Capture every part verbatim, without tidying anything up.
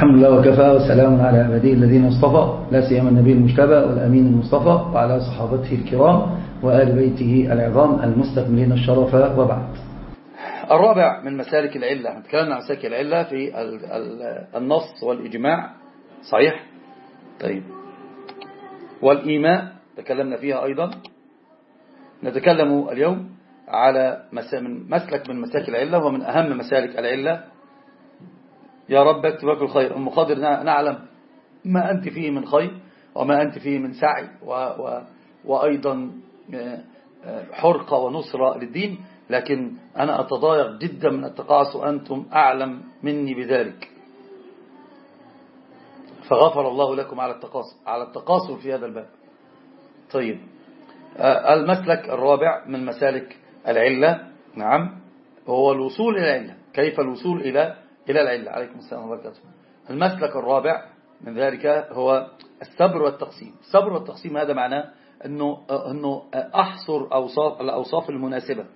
الحمد لله وكفى وسلام على عباده الذين اصطفى لا سيما النبي المجتبى والأمين المصطفى وعلى صحابته الكرام وآل بيته العظام المستكملين الشرف، وبعد. الرابع من مسالك العلة، تكلمنا عن مسالك العلة في النص والإجماع، صحيح؟ طيب، والإيماء تكلمنا فيها أيضا. نتكلم اليوم على مسلك من مسالك العلة ومن أهم مسالك العلة. يا رب اكتبك الخير. أم خضر، نعلم ما أنت فيه من خير وما أنت فيه من سعي و و وأيضا حرقة ونصرة للدين، لكن أنا أتضايق جدا من التقاعس وأنتم أعلم مني بذلك، فغفر الله لكم على التقاصر على التقاصر في هذا الباب. طيب، المسلك الرابع من مسالك العلة، نعم، هو الوصول إلى العلة. كيف الوصول إلى إلى العلة؟ عليكم السلام وبركاته. المسلك الرابع من ذلك هو الصبر والتقسيم. الصبر والتقسيم هذا معناه أنه أنه أحصر أوصاف الأوصاف المناسبة،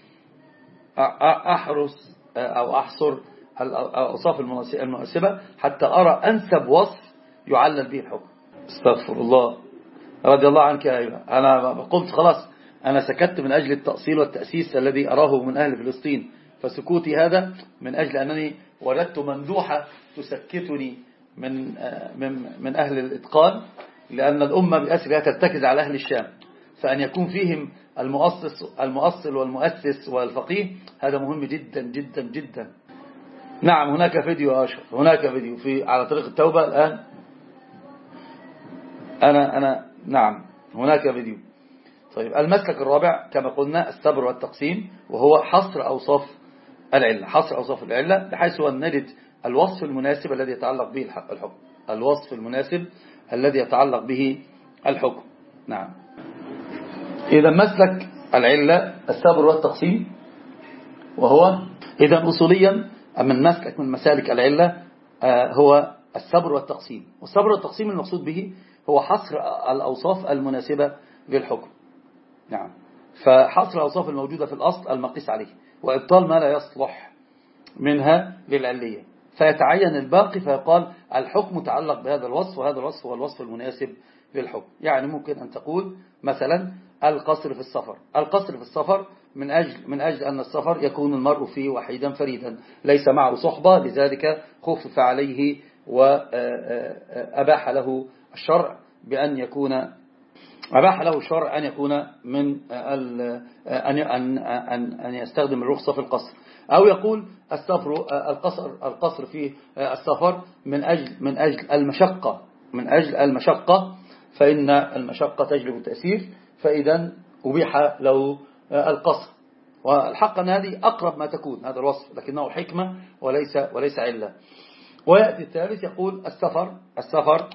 أحرس أو أحصر الأوصاف المناسبة حتى أرى أنسب وصف يعلل به الحكم. استغفر الله، رضي الله عنك يا أيها. أنا قلت خلاص، أنا سكت من أجل التأصيل والتأسيس الذي أراه من أهل فلسطين، فسكوتي هذا من أجل أنني وردت ممدوحة تسكتني من من من أهل الإتقان، لأن الأمة بأسرها ترتكز على أهل الشام، فأن يكون فيهم المؤسس المؤصل والمؤسس والفقيه هذا مهم جدا جدا جدا. نعم، هناك فيديو يا أشرف، هناك فيديو في على طريق التوبة الآن. أنا أنا نعم، هناك فيديو. طيب، المسلك الرابع كما قلنا الصبر والتقسيم، وهو حصر أوصاف العلة، حصر أوصاف العلة بحيث أن نجد الوصف المناسب الذي يتعلق به الحكم، الوصف المناسب الذي يتعلق به الحكم. نعم، إذا مسلك العلة الصبر والتقسيم، وهو إذا أصوليا من مسلك من مسالك العلة هو الصبر والتقسيم. والصبر والتقسيم المقصود به هو حصر الأوصاف المناسبة للحكم. نعم، فحصر الأوصاف الموجودة في الأصل المقيس عليه، وإبطال ما لا يصلح منها للعلية، فيتعين الباقي، فيقال الحكم متعلق بهذا الوصف، وهذا الوصف هو الوصف المناسب للحكم. يعني ممكن أن تقول مثلا القصر في السفر. القصر في السفر من أجل, من أجل أن السفر يكون المرء فيه وحيدا فريدا ليس معه صحبة، لذلك خفف عليه وأباح له الشرع بأن يكون أباح له الشرع أن يكون من أن أن أن يستخدم الرخصة في القصر، أو يقول السفر القصر القصر في السفر من أجل من أجل المشقة من أجل المشقة فإن المشقة تجلب التأثير، فإذا أبيح له القصر. والحق أن هذه أقرب ما تكون هذا الوصف، لكنه حكمة وليس وليس علة. ويأتي الثالث يقول السفر السفر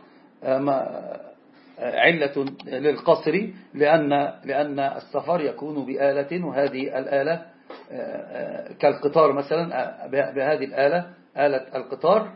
علة للقصر، لأن لأن السفر يكون بآلة، وهذه الآلة كالقطار مثلا، بهذه الآلة آلة القطار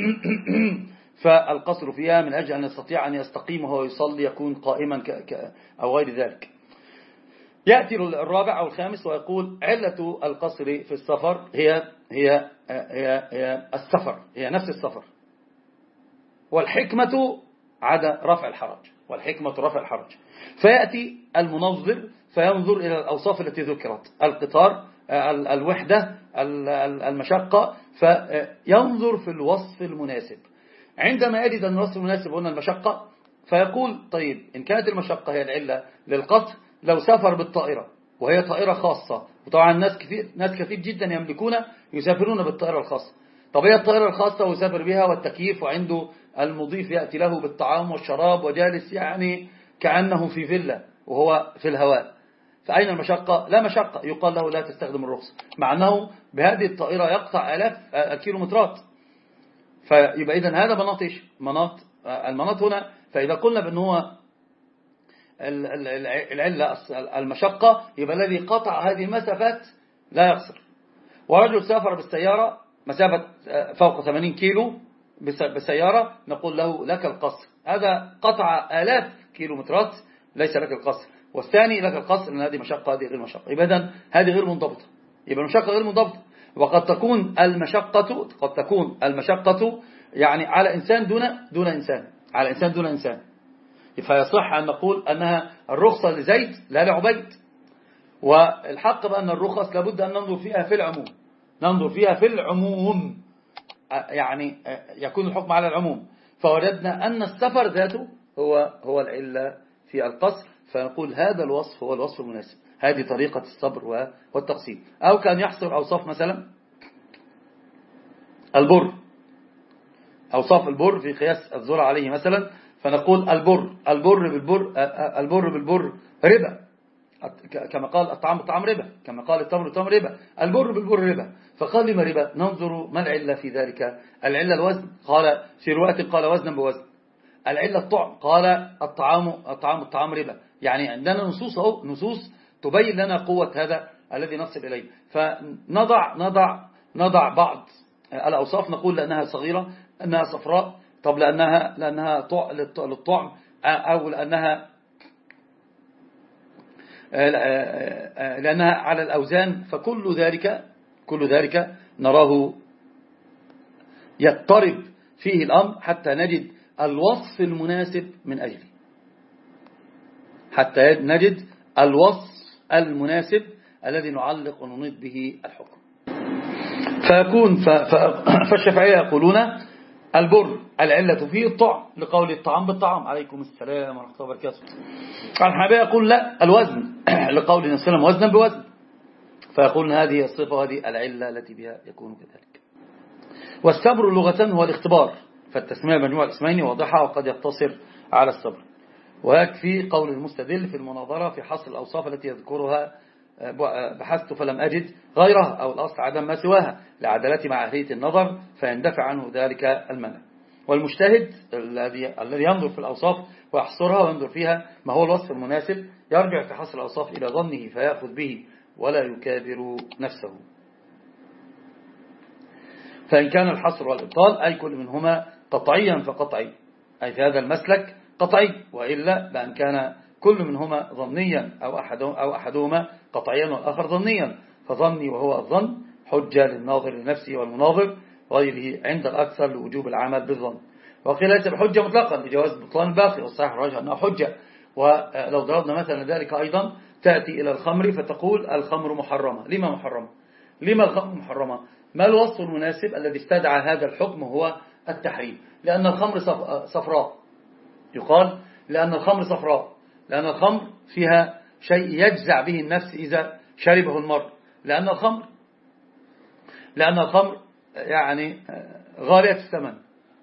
فالقصر فيها من أجل أن يستطيع أن يستقيم وهو يصلي يكون قائما أو غير ذلك. يأتي الرابع أو الخامس ويقول علة القصر في السفر هي هي هي, هي السفر، هي نفس السفر، والحكمة عدا رفع الحرج، والحكمة رفع الحرج. فيأتي المنظر فينظر إلى الأوصاف التي ذكرت، القطار، الوحدة، المشقة، فينظر في الوصف المناسب. عندما يجد أن الوصف المناسب هنا المشقة، فيقول طيب إن كانت المشقة هي العلة للقصر، لو سافر بالطائرة وهي طائرة خاصة، وطبعا ناس كثير ناس كثير جدا يملكون يسافرون بالطائرة الخاصة، طب هي الطائرة الخاصة ويسافر بها والتكييف وعنده المضيف يأتي له بالطعام والشراب وجالس يعني كأنه في فيلا وهو في الهواء، فأين المشقة؟ لا مشقة، يقال له لا تستخدم الرخصة، مع أنه بهذه الطائرة يقطع آلاف الكيلومترات. فيبقى إذن هذا مناط إيش؟ مناط المناط هنا. فإذا قلنا بأنه العلة المشقة، يبقى الذي قطع هذه المسافات لا يقصر. ورجل سافر بالسيارة مسافة فوق ثمانين كيلو بالسيارة، نقول له لك القصر، هذا قطع آلاف كيلومترات ليس لك القصر. والثاني لك القصر لأن هذه مشقة هذه غير مشقة، يبقى هذه غير منضبطة، يبقى المشقة غير منضبطة. وقد تكون المشقة قد تكون المشقة يعني على إنسان دون دون إنسان، على إنسان دون إنسان. فيصح أن نقول أنها الرخصة لزيد لا لعبيد. والحق بأن الرخص لابد أن ننظر فيها في العموم، ننظر فيها في العموم، يعني يكون الحكم على العموم. فوجدنا أن السفر ذاته هو هو العلة في القصر، فنقول هذا الوصف هو الوصف المناسب. هذه طريقة الصبر والتقسيم. أو كان يحصر أوصاف مثلا البر، أوصاف البر في قياس الذرة عليه مثلا، فنقول البر البر بالبر البر بالبر ربا، كما قال الطعام بالطعام ربا، كما قال التمر بالتمر ربا، البر بالبر ربا. فقال لما ربا؟ ننظر ما العلة في ذلك. العلة الوزن، قال في رواية قال وزنا بوزن. العلة الطعم، قال الطعام الطعام الطعام ربا. يعني عندنا نصوص أو نصوص تبين لنا قوة هذا الذي نصل إليه. فنضع نضع نضع بعض الأوصاف، نقول لأنها صغيرة، أنها صفراء، طب لأنها لأنها للطعم، أو لأنها لأنها على الأوزان. فكل ذلك كل ذلك نراه يضطرب فيه الأمر حتى نجد الوصف المناسب من أجله، حتى نجد الوصف المناسب الذي نعلق وننيط به الحكم. فيكون فالشافعية يقولون البر العلة فيه الطعم، لقول الطعام بالطعام. عليكم السلام ورحمة الله وبركاته. الحنابلة يقول لا، الوزن، لقول النبي صلى الله عليه وسلم وزنا بوزن. فيقولون هذه الصفة وهذه العلة التي بها يكون كذلك. والصبر لغة هو الاختبار، فالتسمية مجموع الاسمين واضحة، وقد يقتصر على الصبر. ويكفي قول المستدل في المناظرة في حصر الأوصاف التي يذكرها بحثت فلم أجد غيرها، أو الأصل عدم ما سواها لعدالة مع أهلية النظر، فيندفع عنه ذلك المنع. والمجتهد الذي الذي ينظر في الأوصاف ويحصرها وينظر فيها ما هو الوصف المناسب، يرجع في حصر الأوصاف إلى ظنه فيأخذ به ولا يكابر نفسه. فإن كان الحصر والإبطال أي كل منهما قطعيا فقطعي، أي في هذا المسلك قطعي، وإلا بأن كان كل منهما ظنيا أو أحدهما, أو أحدهما قطعيا والآخر ظنيا، فظني وهو الظن حجة للناظر لنفسه والمناظر غيره عند الأكثر لوجوب العمل بالظن. وقيل ليس بحجة مطلقا لجواز بطلان الباقي، والصحيح الراجح أنها حجة. ولو ضربنا مثلا ذلك أيضا، تأتي إلى الخمر فتقول الخمر محرمة. لما محرمة؟ لما الخمر محرمة؟ ما الوصف المناسب الذي استدعى هذا الحكم هو التحريم؟ لأن الخمر صفراء، يقال لأن الخمر صفراء، لأن الخمر فيها شيء يجزع به النفس إذا شربه المرء، لأن الخمر لأن الخمر يعني غالية الثمن.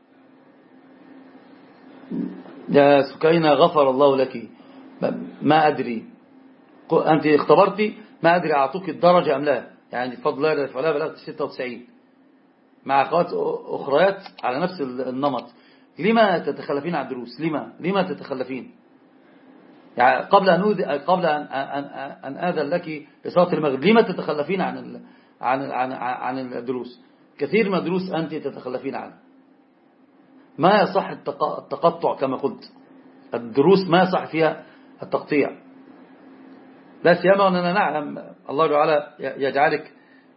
يا سكينة غفر الله لك، ما أدري أنت اختبرتي، ما أدري أعطوك الدرجة أم لا، يعني بفضل الله فلا بلغت ستة وتسعين مع أخوات أخريات على نفس النمط. لما تتخلفين عن الدروس؟ لما لما تتخلفين؟ يعني قبل أن قبل أن أن أن آذن لك لصلاة المغرب، لما تتخلفين عن عن عن عن الدروس؟ كثير من الدروس أنت تتخلفين عنها. ما يصح التقطع كما قلت، الدروس ما يصح فيها التقطيع، لا سيما أننا نعلم الله تعالى يجعلك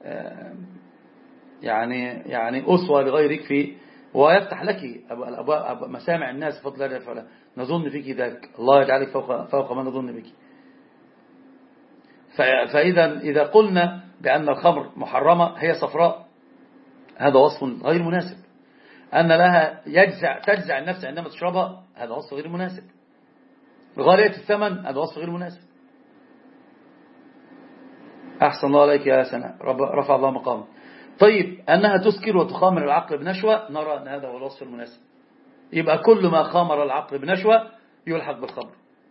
يعني يعني أسوة لغيرك في، ويفتح لك أبواب مسامع الناس بفضل الله تعالى. نظن فيك ذلك، الله يجعلك فوق فوق ما نظن بك. فإذا إذا قلنا بأن الخمر محرمة هي صفراء، هذا وصف غير مناسب. أن لها يجزع تجزع النفس عندما تشربها، هذا وصف غير مناسب. غالية الثمن، هذا وصف غير مناسب. أحسن الله عليك يا سناء، رفع الله مقامك. طيب أنها تسكر وتخامر العقل بنشوة، نرى أن هذا هو الوصف المناسب. يبقى كل ما خامر العقل بنشوة يلحق بالخمر،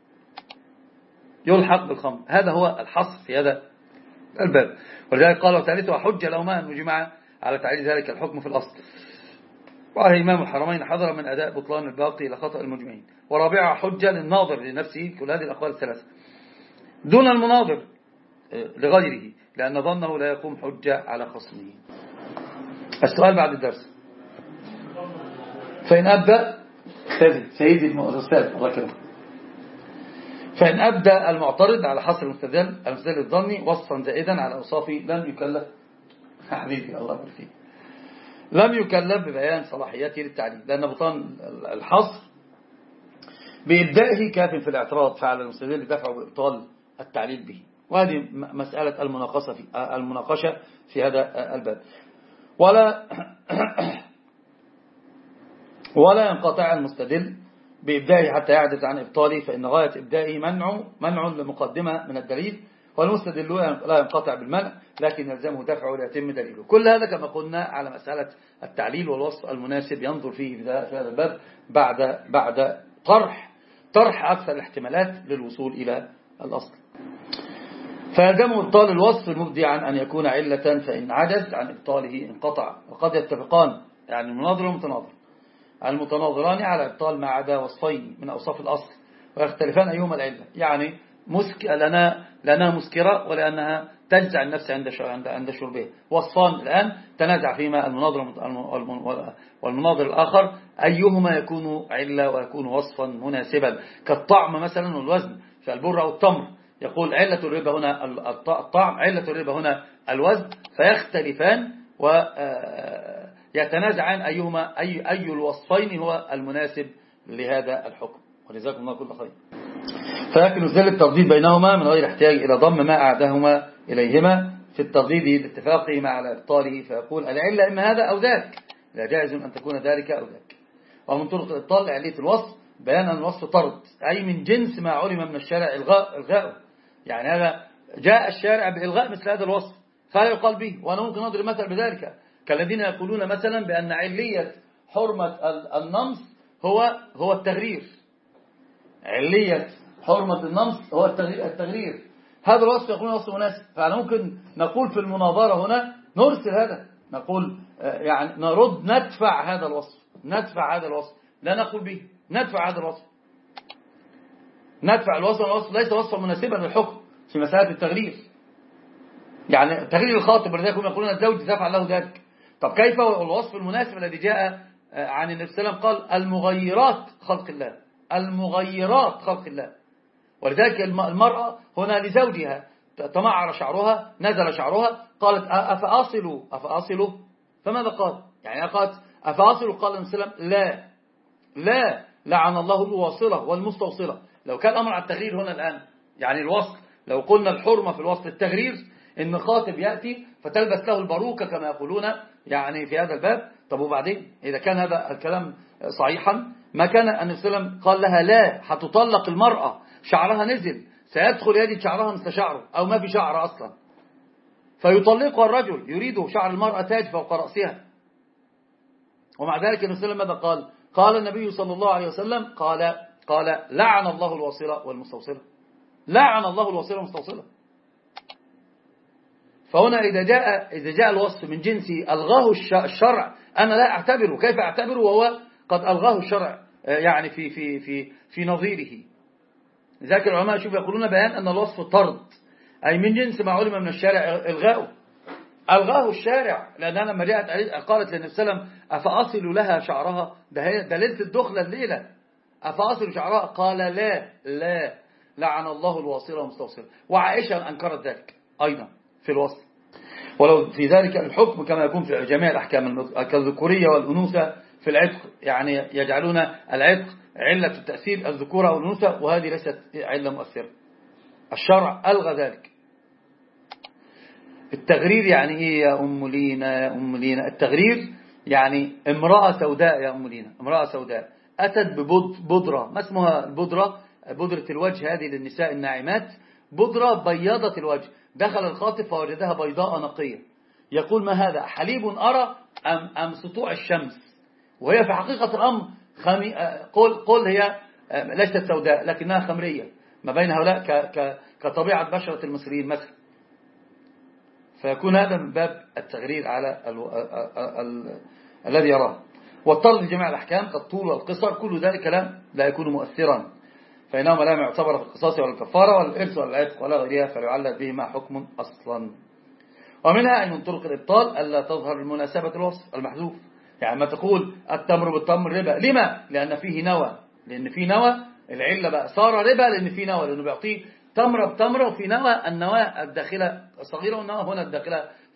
يلحق بالخمر. هذا هو الحصر في هذا الباب. ولذلك قال ثالثا وحجة لهما أن نجمع على تعليل ذلك الحكم في الأصل. وعلى إمام الحرمين حذر من أداء بطلان الباقي لخطأ المجمعين. ورابعا حجة للناظر لنفسه، كل هذه الأقوال الثلاثة دون المناظر لغيره، لأن ظنه لا يقوم حجة على خصمه. السؤال بعد الدرس. فإن أبدأ سيدي الأستاذ الله يكرمك، فإن أبدأ المعترض على حصر المستدل المستدل الظني وصفا زائدا على أوصافه لم يكلف حبيبي الله يبارك فيك. لم يكلف ببيان صلاحيته للتعليل، لأن بطلان الحصر بإبدائه كاف في الاعتراض فعلى المستدل لدفعه بإبطال التعليل به. وهذه مسألة المناقشة في المناقشة في هذا الباب. ولا ولا ينقطع المستدل بإبدائه حتى يعجز عن إبطاله، فإن غاية إبدائه منع منع لمقدمة من الدليل، والمستدل لا ينقطع بالمنع لكن يلزمه دفعه ليتم دليله. كل هذا كما قلنا على مسألة التعليل والوصف المناسب ينظر فيه في هذا الباب بعد بعد طرح طرح أكثر الاحتمالات للوصول إلى الأصل. فيلزمه إبطال الوصف المبدي عن أن يكون علة، فإن عجز عن إبطاله انقطع. وقد يتفقان يعني المناظر والمتناظر المتناظران على إبطال ما عدا وصفين من أوصاف الأصل، ويختلفان أيهما العلة. يعني مسك لنا لنا مسكرة ولأنها تجزع النفس عند عند شربه. وصفان الآن تنازع فيما المناظر والمناظر الآخر أيهما يكون علة ويكون وصفا مناسبا، كالطعم مثلا والوزن في البر أو التمر. يقول علة الربا هنا الطعم، علة الربا هنا الوزن، فيختلفان ويتنازعان أيهما أي أي الوصفين هو المناسب لهذا الحكم. ولذلك الله كل خير. فلكن نزل الترديد بينهما من غير احتياج إلى ضم ما أعدهما إليهما في الترديد لاتفاقهما على إبطاله، فيقول العلة إما هذا أو ذاك، لا جائز أن تكون ذلك أو ذاك. ومن طرق الإبطال علية الوصف بيان أن الوصف طرد، أي من جنس ما علم من الشارع إلغاء إلغاؤه. يعني هذا جاء الشارع بإلغاء مثل هذا الوصف فلا يقال به. وأنا ممكن أضرب مثل بذلك كالذين يقولون مثلا بأن علية حرمة النمص هو هو التغرير. علية حرمة النمص هو التغرير. هذا الوصف يقولون وصف مناسب. فأنا ممكن نقول في المناظرة هنا نرسل هذا، نقول يعني نرد ندفع هذا الوصف، ندفع هذا الوصف، لا نقول به، ندفع هذا الوصف، ندفع الوصف. الوصف ليس وصفا مناسبا للحكم في مسألة التغرير، يعني تغرير الخاطب، ولذلك هم يقولون الزوج دفع له ذلك. طب كيف الوصف المناسب الذي جاء عن النبي صلى الله عليه وسلم؟ قال المغيرات خلق الله، المغيرات خلق الله. ولذلك المرأة هنا لزوجها تمعر شعرها، نزل شعرها، قالت أفأصل أفأصل فماذا قال؟ يعني قالت أفأصل، قال النبي صلى الله عليه وسلم لا لا لعن الله الواصلة والمستوصلة. لو كان أمر على التغرير هنا الآن، يعني الوصل، لو قلنا الحرمة في الوصل التغرير، إن خاطب يأتي فتلبس له الباروكة كما يقولون يعني في هذا الباب. طب وبعدين إذا كان هذا الكلام صحيحا، ما كان النبي صلى الله عليه وسلم قال لها لا هتطلق المرأة، شعرها نزل، سيدخل يجد شعرها مثل شعره أو ما في شعر أصلا، فيطلقها الرجل يريد شعر المرأة تاج فوق رأسها. ومع ذلك النبي صلى الله عليه وسلم ماذا قال؟ قال النبي صلى الله عليه وسلم قال قال لعن الله الواصلة والمستوصلة، لعن الله الواصلة والمستوصلة. فهنا إذا جاء إذا جاء الوصف من جنس ألغاه الشرع، أنا لا أعتبره. كيف أعتبره وهو قد ألغاه الشرع يعني في في في في نظيره؟ لذلك العلماء شوف يقولون بيان أن الوصف طرد، أي من جنس ما علم من الشارع إلغاؤه، ألغاه الشارع. لأنها لما جاءت قالت للنبي صلى الله عليه وسلم أفأصل لها شعرها، ده ليلة الدخلة الليلة، أفأصل شعرها؟ قال لا لا لعن الله الواصلة والمستوصلة. وعائشة أنكرت ذلك أيضا في الوصل. ولو في ذلك الحكم كما يكون في جميع الأحكام كالذكورية والأنوثة في العتق، يعني يجعلون العتق علة التأثير الذكورة والأنوثة، وهذه ليست علة مؤثرة، الشرع ألغى ذلك. التغرير يعني إيه يا أم لينا؟ يا أم لينا التغرير يعني امرأة سوداء يا أم لينا، امرأة سوداء أتت ببودرة، ما اسمها البودرة؟ بودرة الوجه هذه للنساء الناعمات، بودرة بيضة الوجه، دخل الخاطب فوجدها بيضاء نقية، يقول ما هذا؟ حليب أرى أم, أم سطوع الشمس؟ وهي في حقيقة الأمر خمي... قل, قل هي ليست سوداء لكنها خمرية، ما بين هؤلاء ك... ك... كطبيعة بشرة المصريين مثلا. فيكون هذا من باب التغرير على ال... ال... ال... الذي يراه. والطرد لجميع الأحكام كالطول والقصر، كل ذلك لا, لا يكون مؤثرا، فإنهما لا يعتبر في القصاص ولا الكفارة ولا الإرث ولا العتق ولا غيرها، فيعلق بهما حكم أصلا. ومنها أي من طرق الإبطال ألا تظهر المناسبة الوصف المحذوف. يعني ما تقول التمر بالتمر ربا، لما؟ لأن فيه نوى، لأن فيه نوى، العلة بقى صار ربا لأن فيه نوى، لأنه بيعطيه تمرة بتمرة وفي نوى، النواة الداخلة الصغيرة والنوى هنا الداخلة في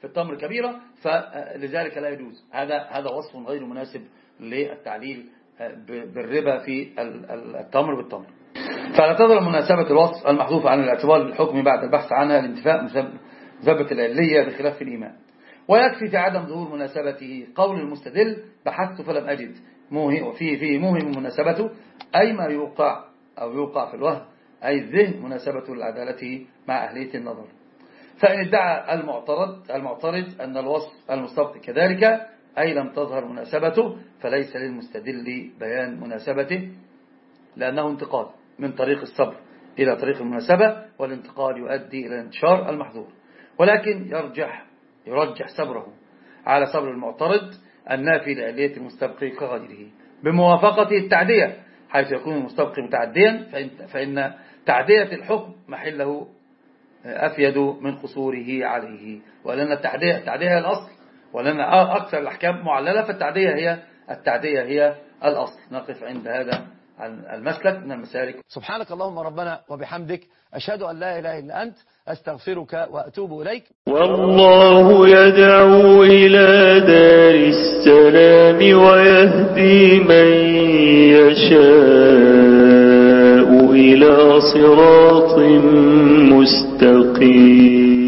التمر كبيرة فلذلك لا يجوز. هذا هذا وصف غير مناسب للتعليل بالربا في التمر بالتمر. فلا تظهر مناسبة الوصف المحذوف عن الاعتبار للحكم بعد البحث عنها الانتفاء مثبت العلية بخلاف الإيمان. ويكفي في عدم ظهور مناسبته قول المستدل بحثت فلم أجد فيه فيه موهم مناسبته، أي ما يوقع أو يوقع في الوهم، أي الذهن مناسبته لعدالته مع أهلية النظر. فإن ادعى المعترض المعترض أن الوصف المستبق كذلك، أي لم تظهر مناسبته، فليس للمستدل بيان مناسبته، لأنه انتقال من طريق الصبر إلى طريق المناسبة، والانتقال يؤدي إلى انتشار المحظور. ولكن يرجح يرجح صبره على صبر المعترض النافي لعلية المستبق كغيره بموافقته التعدية، حيث يكون المستبق متعديا فإن, فإن تعدية الحكم محله أفيد من قصوره عليه. ولأن التعدية التعدية هي الأصل، ولأن أكثر الأحكام معللة، فالتعدية هي التعدية هي الأصل. نقف عند هذا المسلك من المسالك. سبحانك اللهم ربنا وبحمدك، أشهد أن لا إله إلا أنت، أستغفرك وأتوب إليك. والله يدعو إلى دار السلام ويهدي من يشاء إلى صراط مستقيم.